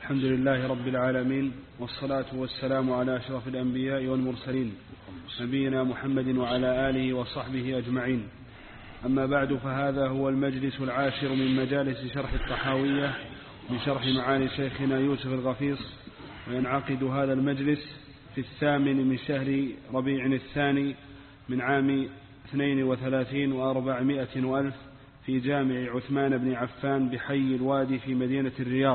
الحمد لله رب العالمين، والصلاة والسلام على أشرف الأنبياء والمرسلين نبينا محمد وعلى آله وصحبه أجمعين. أما بعد، فهذا هو المجلس العاشر من مجالس شرح الطحاوية بشرح معاني شيخنا يوسف الغفيص، وينعقد هذا المجلس في 8 من شهر ربيع الثاني من عام 32 و400 وألف في جامع عثمان بن عفان بحي الوادي في مدينة الرياض.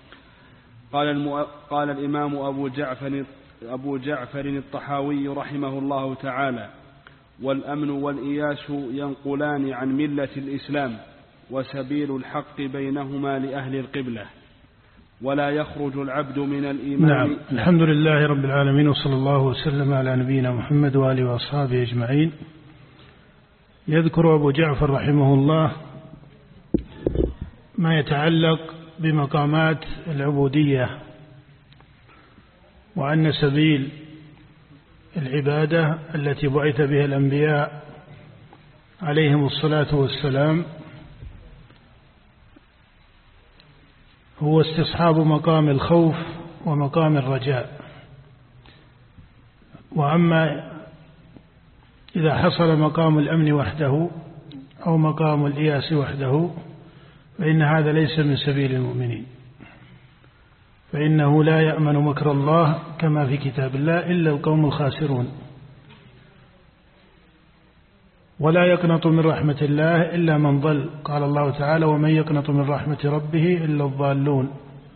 قال الإمام أبو جعفر الطحاوي رحمه الله تعالى: والأمن والإياس ينقلان عن ملة الإسلام، وسبيل الحق بينهما لأهل القبلة، ولا يخرج العبد من الإيمان. نعم، الحمد لله رب العالمين، وصلى الله وسلم على نبينا محمد وآله وأصحابه أجمعين. يذكر أبو جعفر رحمه الله ما يتعلق بمقامات العبودية، وأن سبيل العبادة التي بعث بها الأنبياء عليهم الصلاة والسلام هو استصحاب مقام الخوف ومقام الرجاء. وأما إذا حصل مقام الأمن وحده أو مقام الإياس وحده فإن هذا ليس من سبيل المؤمنين، فإنه لا يأمن مكر الله كما في كتاب الله إلا القوم الخاسرون، ولا يقنط من رحمة الله إلا من ضل. قال الله تعالى: ومن يقنط من رحمة ربه إلا الضالون.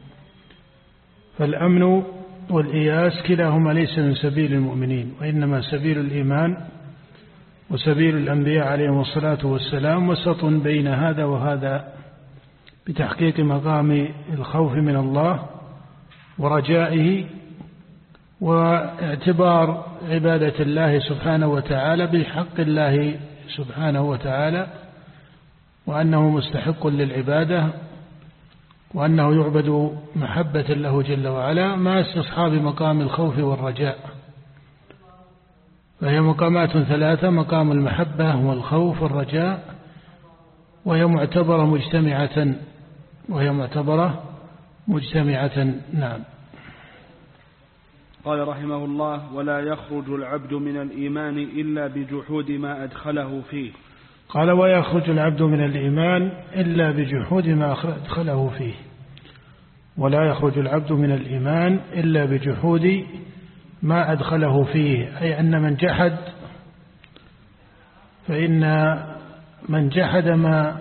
فالأمن والإياس كلاهما ليس من سبيل المؤمنين، وإنما سبيل الإيمان وسبيل الأنبياء عليهم الصلاة والسلام وسط بين هذا وهذا، بتحقيق مقام الخوف من الله ورجائه، واعتبار عبادة الله سبحانه وتعالى بحق الله سبحانه وتعالى، وأنه مستحق للعبادة، وأنه يعبد محبة له جل وعلا، مع استصحاب مقام الخوف والرجاء. فهي مقامات 3: مقام المحبة والخوف والرجاء، وهي معتبرة مجتمعة. نعم. قال رحمه الله: ولا يخرج العبد من الإيمان إلا بجحود ما أدخله فيه. قال: ويخرج العبد من الإيمان إلا بجحود ما أدخله فيه. ولا يخرج العبد من الإيمان إلا بجحود ما أدخله فيه، أي أن من جحد، فإن من جحد ما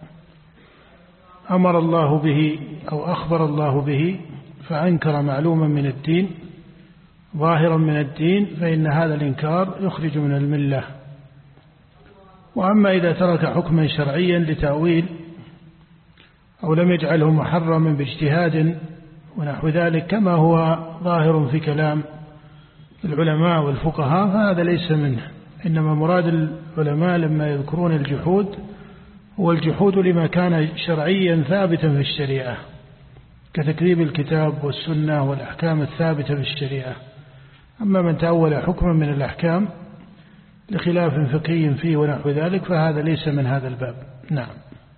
أمر الله به أو أخبر الله به، فأنكر معلوما من الدين ظاهرا من الدين، فإن هذا الإنكار يخرج من الملة. وأما إذا ترك حكما شرعيا لتأويل أو لم يجعله محرما باجتهاد ونحو ذلك، كما هو ظاهر في كلام العلماء والفقهاء، فهذا ليس منه. إنما مراد العلماء لما يذكرون الجحود هو الجحود لما كان شرعيا ثابتا في الشريعة، كتكذيب الكتاب والسنة والأحكام الثابتة في الشريعة. أما من تأول حكما من الأحكام لخلاف فقهي فيه ونحو ذلك، فهذا ليس من هذا الباب. نعم.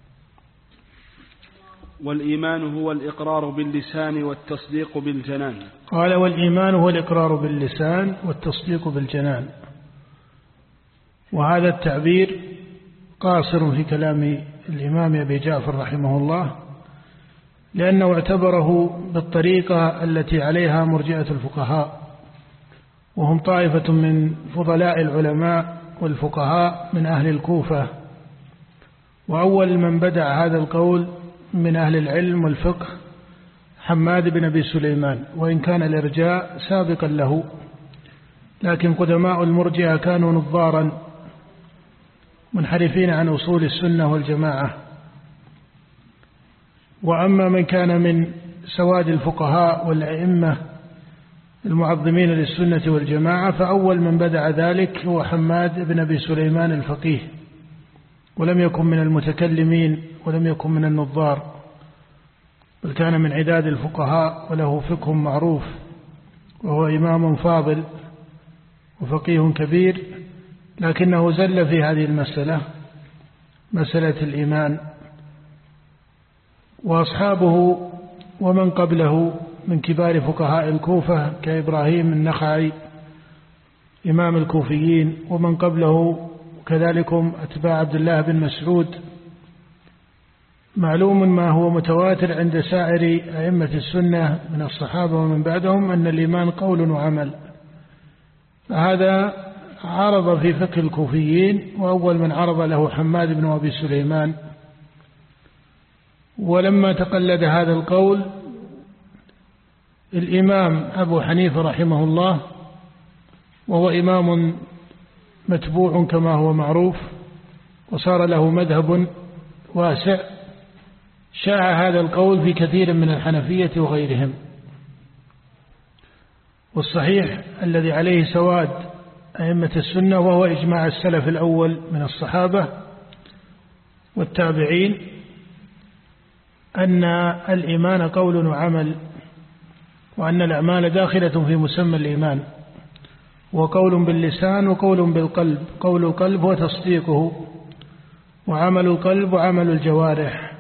والإيمان هو الإقرار باللسان والتصديق بالجنان. قال: والإيمان هو الإقرار باللسان والتصديق بالجنان. وهذا التعبير قاصر في كلام الإمام أبي جعفر رحمه الله، لأنه اعتبره بالطريقة التي عليها مرجئة الفقهاء، وهم طائفة من فضلاء العلماء والفقهاء من أهل الكوفة. وأول من بدع هذا القول من أهل العلم والفقه حماد بن أبي سليمان، وإن كان الإرجاء سابقا له، لكن قدماء المرجئة كانوا نظارا منحرفين عن أصول السنة والجماعة. وأما من كان من سواد الفقهاء والأئمة المعظمين للسنة والجماعة، فأول من بدع ذلك هو حماد بن أبي سليمان الفقيه، ولم يكن من المتكلمين ولم يكن من النظار، بل كان من عداد الفقهاء وله فقه معروف، وهو إمام فاضل وفقيه كبير، لكنه زل في هذه المسألة، مسألة الإيمان. وأصحابه ومن قبله من كبار فقهاء الكوفة كإبراهيم النخعي إمام الكوفيين، ومن قبله كذلكم أتباع عبد الله بن مسعود. معلوم ما هو متواتر عند سائر أئمة السنة من الصحابة ومن بعدهم أن الإيمان قول وعمل، فهذا عرض في فقه الكوفيين، وأول من عرض له حماد بن أبي سليمان. ولما تقلد هذا القول الإمام أبو حنيفة رحمه الله، وهو إمام متبوع كما هو معروف، وصار له مذهب واسع، شاع هذا القول في كثير من الحنفية وغيرهم. والصحيح الذي عليه سواد أئمة السنة وهو إجماع السلف الأول من الصحابة والتابعين أن الإيمان قول وعمل، وأن الأعمال داخلة في مسمى الإيمان، وقول باللسان وقول بالقلب. قول القلب هو تصديقه، وعمل القلب وعمل الجوارح.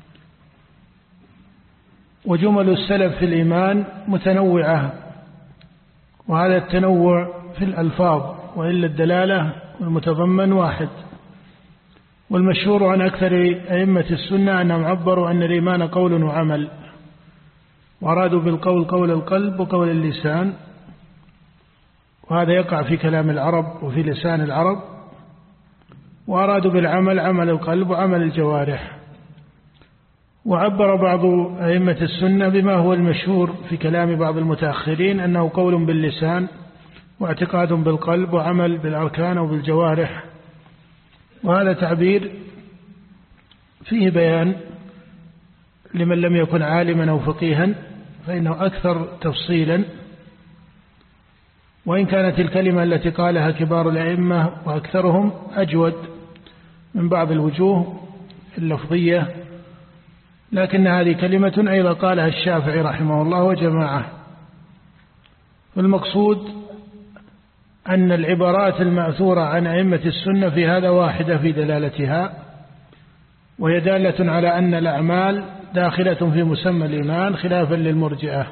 وجمل السلف في الإيمان متنوعة، وهذا التنوع في الألفاظ، وإلا الدلالة والمتضمن واحد. والمشهور عن أكثر أئمة السنة أنهم عبروا أن الإيمان قول وعمل، وأرادوا بالقول قول القلب وقول اللسان، وهذا يقع في كلام العرب وفي لسان العرب. وأرادوا بالعمل عمل القلب وعمل الجوارح. وعبر بعض أئمة السنة بما هو المشهور في كلام بعض المتأخرين أنه قول باللسان واعتقاد بالقلب وعمل بالأركان وبالجوارح. وهذا تعبير فيه بيان لمن لم يكن عالما أو فقيها، فإنه أكثر تفصيلا، وإن كانت الكلمة التي قالها كبار الأئمة وأكثرهم أجود من بعض الوجوه اللفظية، لكن هذه كلمة أيضا قالها الشافعي رحمه الله وجماعة. والمقصود أن العبارات المأثورة عن أئمة السنة في هذا واحدة في دلالتها، وهي دالة على أن الأعمال داخلة في مسمى الإيمان خلافا للمرجئة.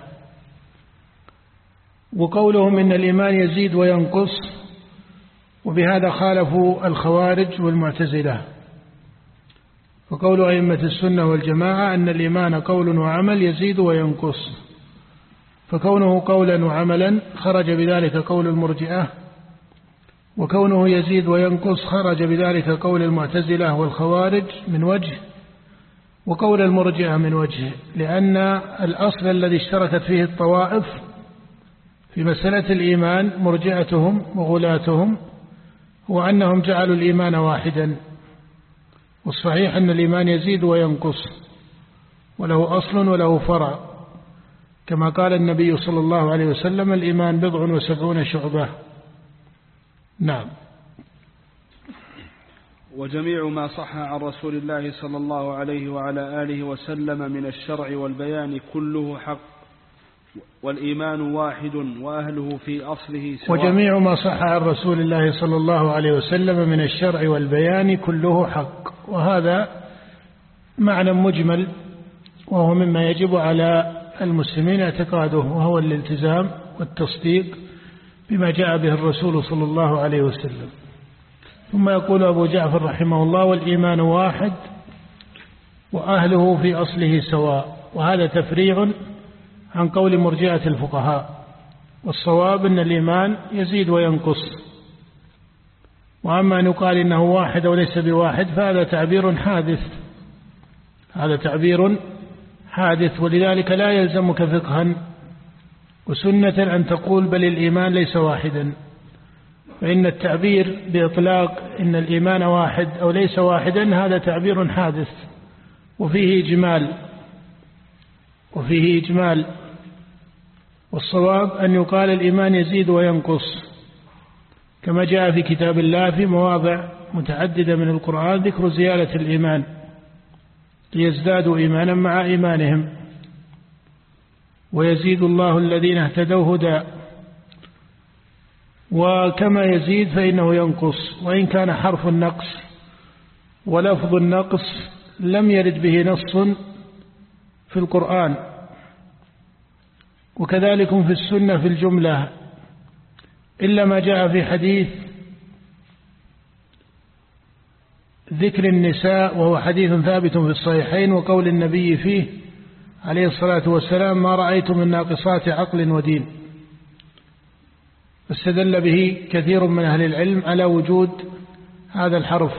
وقولهم إن الإيمان يزيد وينقص، وبهذا خالفوا الخوارج والمعتزلة. فقول أئمة السنة والجماعة أن الإيمان قول وعمل يزيد وينقص، فكونه قولا وعملا خرج بذلك قول المرجئة، وكونه يزيد وينقص خرج بذلك قول المعتزلة والخوارج من وجه، وقول المرجئة من وجه، لأن الأصل الذي اشتركت فيه الطوائف في مسألة الإيمان مرجئتهم وغلاتهم هو أنهم جعلوا الإيمان واحدا. والصحيح أن الإيمان يزيد وينقص، وله أصل وله فرع، كما قال النبي صلى الله عليه وسلم: الإيمان 70 شعبة. نعم. وجميع ما صح عن رسول الله صلى الله عليه وعلى آله وسلم من الشرع والبيان كله حق، والإيمان واحد وأهله في أصله سواء. وجميع ما صح عن رسول الله صلى الله عليه وسلم من الشرع والبيان كله حق، وهذا معنى مجمل، وهو مما يجب على المسلمين اعتقاده، وهو الالتزام والتصديق بما جاء به الرسول صلى الله عليه وسلم. ثم يقول أبو جعفر رحمه الله: والإيمان واحد وأهله في أصله سواء. وهذا تفريع عن قول مرجئة الفقهاء، والصواب أن الإيمان يزيد وينقص. وأما أن يقال إنه واحد وليس بواحد فهذا تعبير حادث، هذا تعبير حادث، ولذلك لا يلزمك فقها وسنة أن تقول بل الإيمان ليس واحدا، فإن التعبير بإطلاق إن الإيمان واحد أو ليس واحدا هذا تعبير حادث وفيه إجمال. والصواب أن يقال الإيمان يزيد وينقص، كما جاء في كتاب الله في مواضع متعددة من القرآن ذكر زيادة الإيمان ليزدادوا إيمانا مع إيمانهم. ويزيد الله الذين اهتدوا هدى. وكما يزيد فإنه ينقص، وإن كان حرف النقص ولفظ النقص لم يرد به نص في القرآن، وكذلك في السنة في الجملة، إلا ما جاء في حديث ذكر النساء، وهو حديث ثابت في الصحيحين، وقول النبي فيه عليه الصلاة والسلام: ما رأيت من ناقصات عقل ودين. فاستدل به كثير من أهل العلم على وجود هذا الحرف،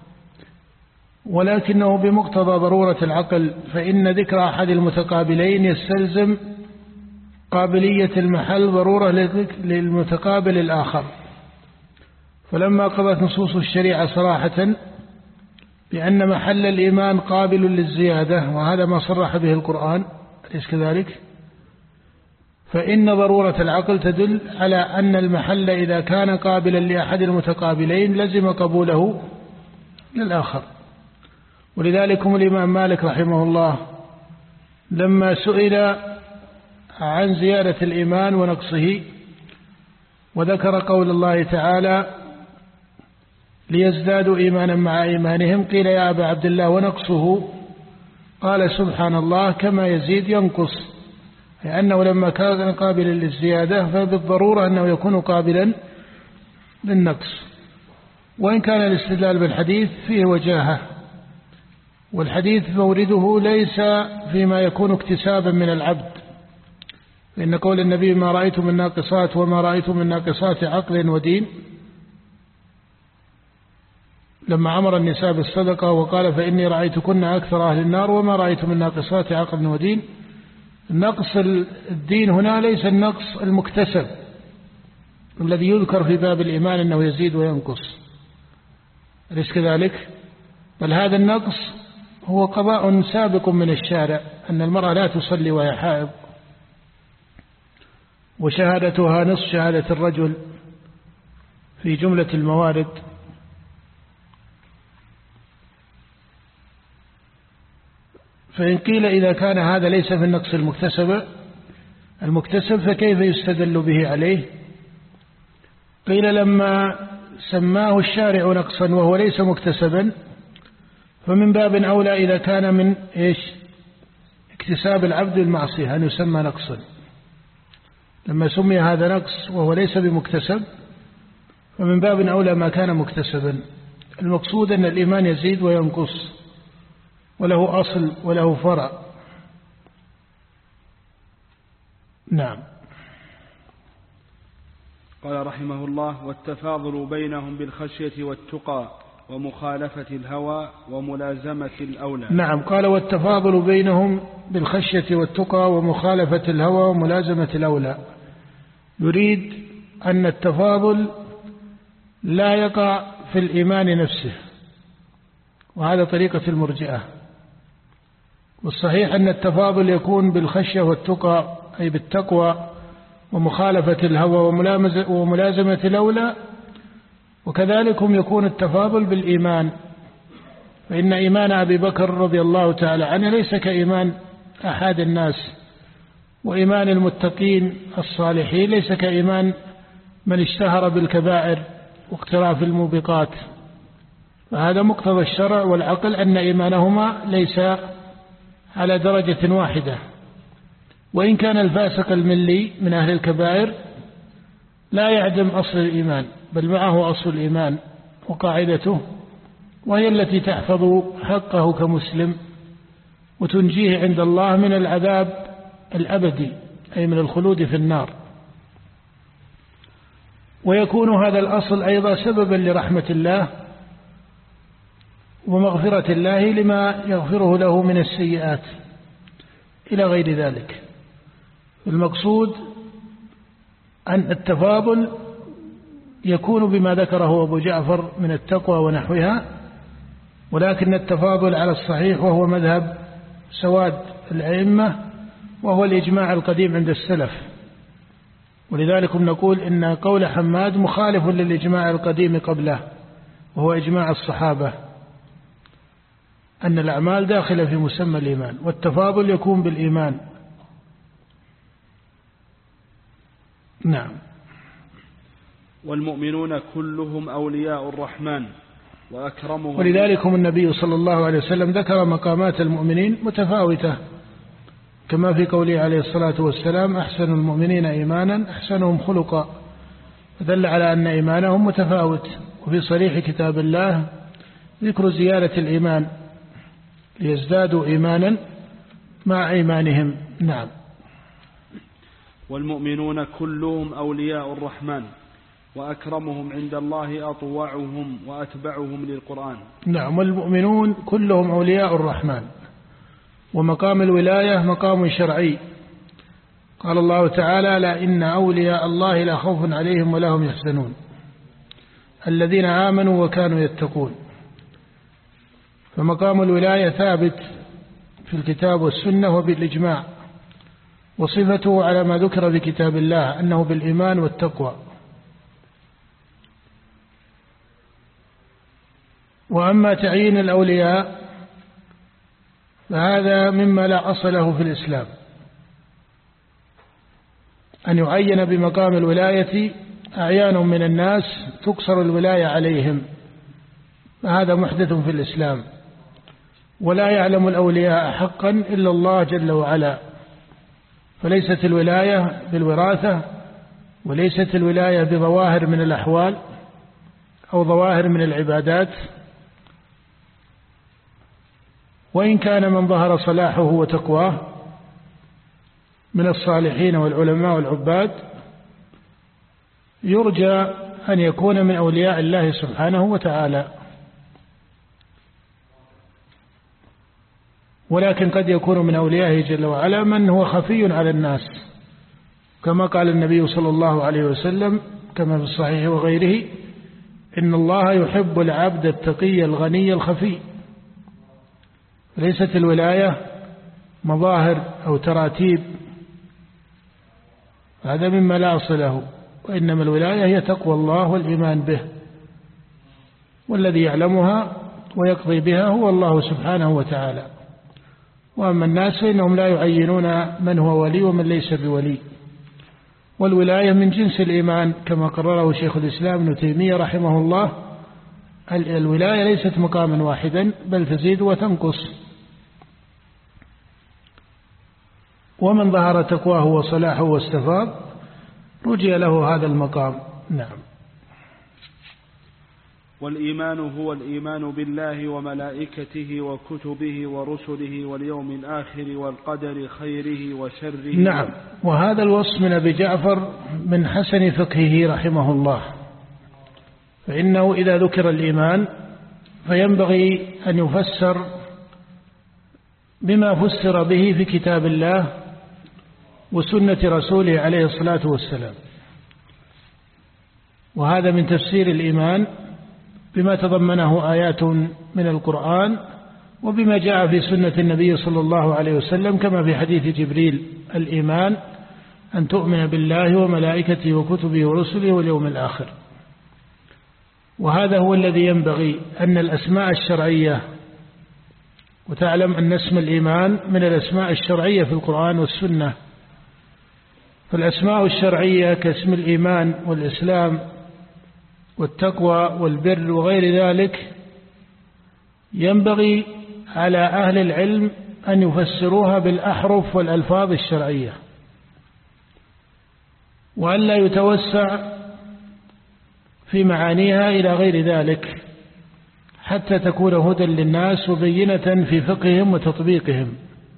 ولكنه بمقتضى ضرورة العقل، فإن ذكر أحد المتقابلين يستلزم قابلية المحل ضرورة للمتقابل الآخر. فلما قضت نصوص الشريعة صراحة بأن محل الإيمان قابل للزيادة، وهذا ما صرح به القرآن أليس كذلك؟ فإن ضرورة العقل تدل على أن المحل إذا كان قابلا لأحد المتقابلين لزم قبوله للآخر. ولذلك الإمام مالك رحمه الله لما سئل عن زيادة الإيمان ونقصه وذكر قول الله تعالى: ليزدادوا إيمانا مع إيمانهم، قيل: يا أبا عبد الله ونقصه؟ قال: سبحان الله، كما يزيد ينقص، لأنه لما كان قابلا للزيادة فبالضرورة أنه يكون قابلا للنقص. وإن كان الاستدلال بالحديث فيه وجاهة، والحديث مورده ليس فيما يكون اكتسابا من العبد، فإن قول النبي: ما رأيت من ناقصات وما رأيت من ناقصات عقل ودين، لما أمر النساء بالصدقة وقال: فإني رأيتكن أكثر أهل النار وما رأيت من ناقصات عقل ودين. النقص الدين هنا ليس النقص المكتسب الذي يذكر في باب الإيمان أنه يزيد وينقص، أليس كذلك؟ بل هذا النقص هو قضاء سابق من الشارع، أن المرأة لا تصلي وهي حائض، وشهادتها نصف شهادة الرجل في جملة الموارد. فإن قيل إذا كان هذا ليس في النقص المكتسب فكيف يستدل به عليه؟ قيل: لما سماه الشارع نقصا وهو ليس مكتسبا فمن باب أولى إذا كان من اكتساب العبد المعصية أن يسمى نقصا. لما سمي هذا نقص وهو ليس بمكتسب فمن باب أولى ما كان مكتسبا. المقصود أن الإيمان يزيد وينقص، وله أصل وله فرع. نعم. قال رحمه الله: والتفاضل بينهم بالخشية والتقى ومخالفة الهوى وملازمة الأولى. نعم، قال: والتفاضل بينهم بالخشية والتقى ومخالفة الهوى وملازمة الأولى. يريد أن التفاضل لا يقع في الإيمان نفسه، وهذا طريقة المرجئة. والصحيح أن التفاضل يكون بالخشية والتقى، أي بالتقوى ومخالفة الهوى وملازمة الأولى. وكذلك يكون التفاضل بالإيمان، فإن إيمان أبي بكر رضي الله تعالى عنه ليس كإيمان أحد الناس، وإيمان المتقين الصالحين ليس كإيمان من اشتهر بالكبائر واقتراف الموبقات. فهذا مقتضى الشرع والعقل أن إيمانهما ليس على درجة واحدة. وإن كان الفاسق الملي من أهل الكبائر لا يعدم أصل الإيمان، بل معه أصل الإيمان وقاعدته، وهي التي تحفظ حقه كمسلم وتنجيه عند الله من العذاب الأبدي، أي من الخلود في النار. ويكون هذا الأصل أيضا سببا لرحمة الله ومغفرة الله لما يغفره له من السيئات إلى غير ذلك. المقصود أن التفاضل يكون بما ذكره أبو جعفر من التقوى ونحوها، ولكن التفاضل على الصحيح وهو مذهب سواد الأئمة، وهو الإجماع القديم عند السلف. ولذلك نقول إن قول حماد مخالف للإجماع القديم قبله، وهو إجماع الصحابة أن الأعمال داخلة في مسمى الإيمان، والتفاضل يكون بالإيمان. نعم. والمؤمنون كلهم أولياء الرحمن وأكرمهم. ولذلك النبي صلى الله عليه وسلم ذكر مقامات المؤمنين متفاوتة، كما في قوله عليه الصلاة والسلام: أحسن المؤمنين إيمانا أحسنهم خلقا، فدل على أن إيمانهم متفاوت. وفي صريح كتاب الله ذكر زيادة الإيمان ليزدادوا إيمانا مع إيمانهم. نعم. والمؤمنون كلهم أولياء الرحمن، وأكرمهم عند الله أطوعهم وأتبعهم للقرآن. نعم، والمؤمنون كلهم أولياء الرحمن، ومقام الولاية مقام شرعي. قال الله تعالى: لا إن أولياء الله لا خوف عليهم ولا هم يحزنون الذين آمنوا وكانوا يتقون. فمقام الولاية ثابت في الكتاب والسنة وبالإجماع، وصفته على ما ذكر في كتاب الله أنه بالإيمان والتقوى. وأما تعيين الأولياء فهذا مما لا أصل له في الإسلام، أن يعين بمقام الولاية أعيان من الناس تقصر الولاية عليهم، فهذا محدث في الإسلام. ولا يعلم الأولياء حقا إلا الله جل وعلا، فليست الولاية بالوراثة، وليست الولاية بظواهر من الأحوال أو ظواهر من العبادات. وإن كان من ظهر صلاحه وتقواه من الصالحين والعلماء والعباد يرجى أن يكون من أولياء الله سبحانه وتعالى، ولكن قد يكون من أوليائه جل وعلا من هو خفي على الناس، كما قال النبي صلى الله عليه وسلم كما في الصحيح وغيره: إن الله يحب العبد التقي الغني الخفي. ليست الولاية مظاهر أو تراتيب، هذا مما لا أصل له، وإنما الولاية هي تقوى الله والإيمان به، والذي يعلمها ويقضي بها هو الله سبحانه وتعالى. وأما الناس فإنهم لا يعينون من هو ولي ومن ليس بولي. والولاية من جنس الإيمان كما قرره شيخ الإسلام ابن تيمية رحمه الله. الولاية ليست مقاما واحدا بل تزيد وتنقص. ومن ظهر تقواه وصلاحه واستفاض رجي له هذا المقام. نعم. والإيمان هو الإيمان بالله وملائكته وكتبه ورسله واليوم الآخر والقدر خيره وشره. نعم. وهذا الوصف من أبي جعفر من حسن فقهه رحمه الله، فإنه إذا ذكر الإيمان فينبغي أن يفسر بما فسر به في كتاب الله وسنة رسوله عليه الصلاة والسلام. وهذا من تفسير الإيمان بما تضمنه آيات من القرآن وبما جاء في سنة النبي صلى الله عليه وسلم، كما في حديث جبريل: الإيمان أن تؤمن بالله وملائكته وكتبه ورسله واليوم الآخر. وهذا هو الذي ينبغي أن الأسماء الشرعية، وتعلم أن اسم الإيمان من الأسماء الشرعية في القرآن والسنة، فالأسماء الشرعية كاسم الإيمان والإسلام والتقوى والبر وغير ذلك ينبغي على أهل العلم أن يفسروها بالأحرف والألفاظ الشرعية، وأن لا يتوسع في معانيها إلى غير ذلك، حتى تكون هدى للناس وبينة في فقههم وتطبيقهم.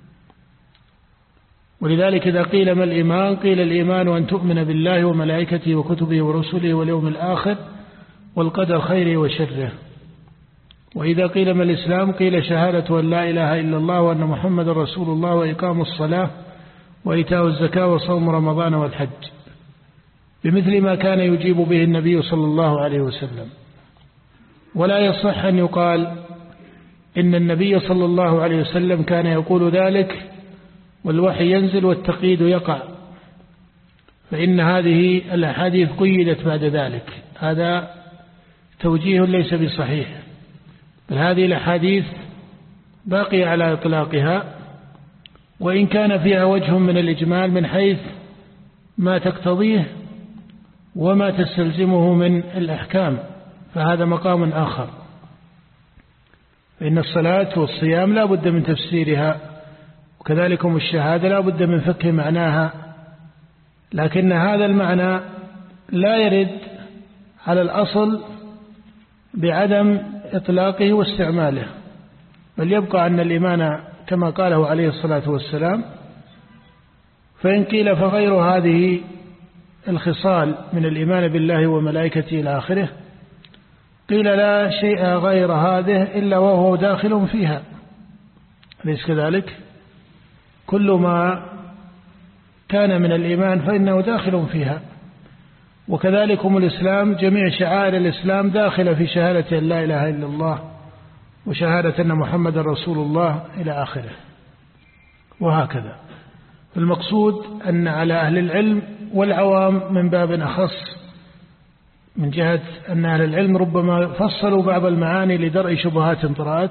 ولذلك إذا قيل ما الإيمان؟ قيل الإيمان أن تؤمن بالله وملائكته وكتبه ورسله واليوم الآخر والقدر خيره وشره. وإذا قيل ما الإسلام؟ قيل شهادة أن لا إله إلا الله وأن محمد رسول الله وإقام الصلاة وإيتاء الزكاة وصوم رمضان والحج، بمثل ما كان يجيب به النبي صلى الله عليه وسلم. ولا يصح أن يقال إن النبي صلى الله عليه وسلم كان يقول ذلك والوحي ينزل والتقييد يقع، فإن هذه الأحاديث قيدت بعد ذلك. هذا توجيه ليس بصحيح، بل هذه الأحاديث باقية على إطلاقها، وإن كان فيها وجه من الإجمال من حيث ما تقتضيه وما تستلزمه من الأحكام، فهذا مقام آخر. فإن الصلاة والصيام لا بد من تفسيرها، وكذلكم الشهادة لا بد من فقه معناها، لكن هذا المعنى لا يرد على الأصل بعدم إطلاقه واستعماله، بل يبقى أن الإيمان كما قاله عليه الصلاة والسلام. فإن قيل فغير هذه الخصال من الإيمان بالله وملائكته إلى آخره، قيل لا شيء غير هذه إلا وهو داخل فيها، أليس كذلك؟ كل ما كان من الإيمان فإنه داخل فيها. وكذلكم الإسلام، جميع شعائر الإسلام داخلة في شهادة أن لا إله إلا الله وشهادة أن محمد رسول الله إلى آخره، وهكذا. المقصود أن على أهل العلم والعوام من باب أخص، من جهة أن أهل العلم ربما فصلوا بعض المعاني لدرء شبهات طرأت،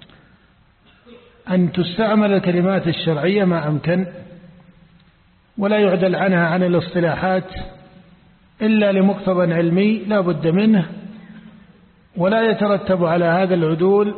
أن تستعمل الكلمات الشرعية ما أمكن، ولا يعدل عنها عن الاصطلاحات إلا لمقتضى علمي لا بد منه، ولا يترتب على هذا العدول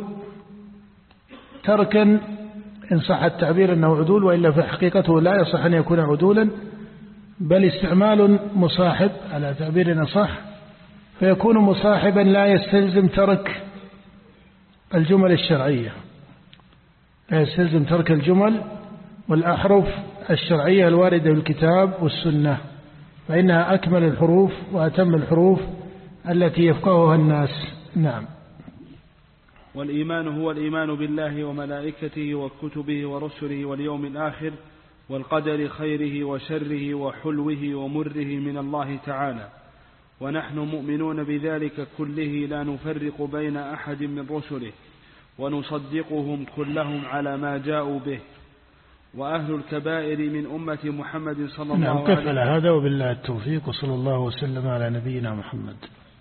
تركا إن صح التعبير أنه عدول، وإلا في حقيقته لا يصح أن يكون عدولا، بل استعمال مصاحب على تعبيرنا صح، فيكون مصاحبا لا يستلزم ترك الجمل الشرعية، لا يستلزم ترك الجمل والأحرف الشرعية الواردة في الكتاب والسنة، فإنها أكمل الحروف وأتم الحروف التي يفقهها الناس. نعم. والإيمان هو الإيمان بالله وملائكته وكتبه ورسله واليوم الآخر والقدر خيره وشره وحلوه ومره من الله تعالى، ونحن مؤمنون بذلك كله لا نفرق بين أحد من رسله، ونصدقهم كلهم على ما جاءوا به. وأهل الكبائر من أمة محمد صلى الله عليه وسلم. نعم، قف على هذا، وبالله التوفيق، وصلى الله وسلم على نبينا محمد.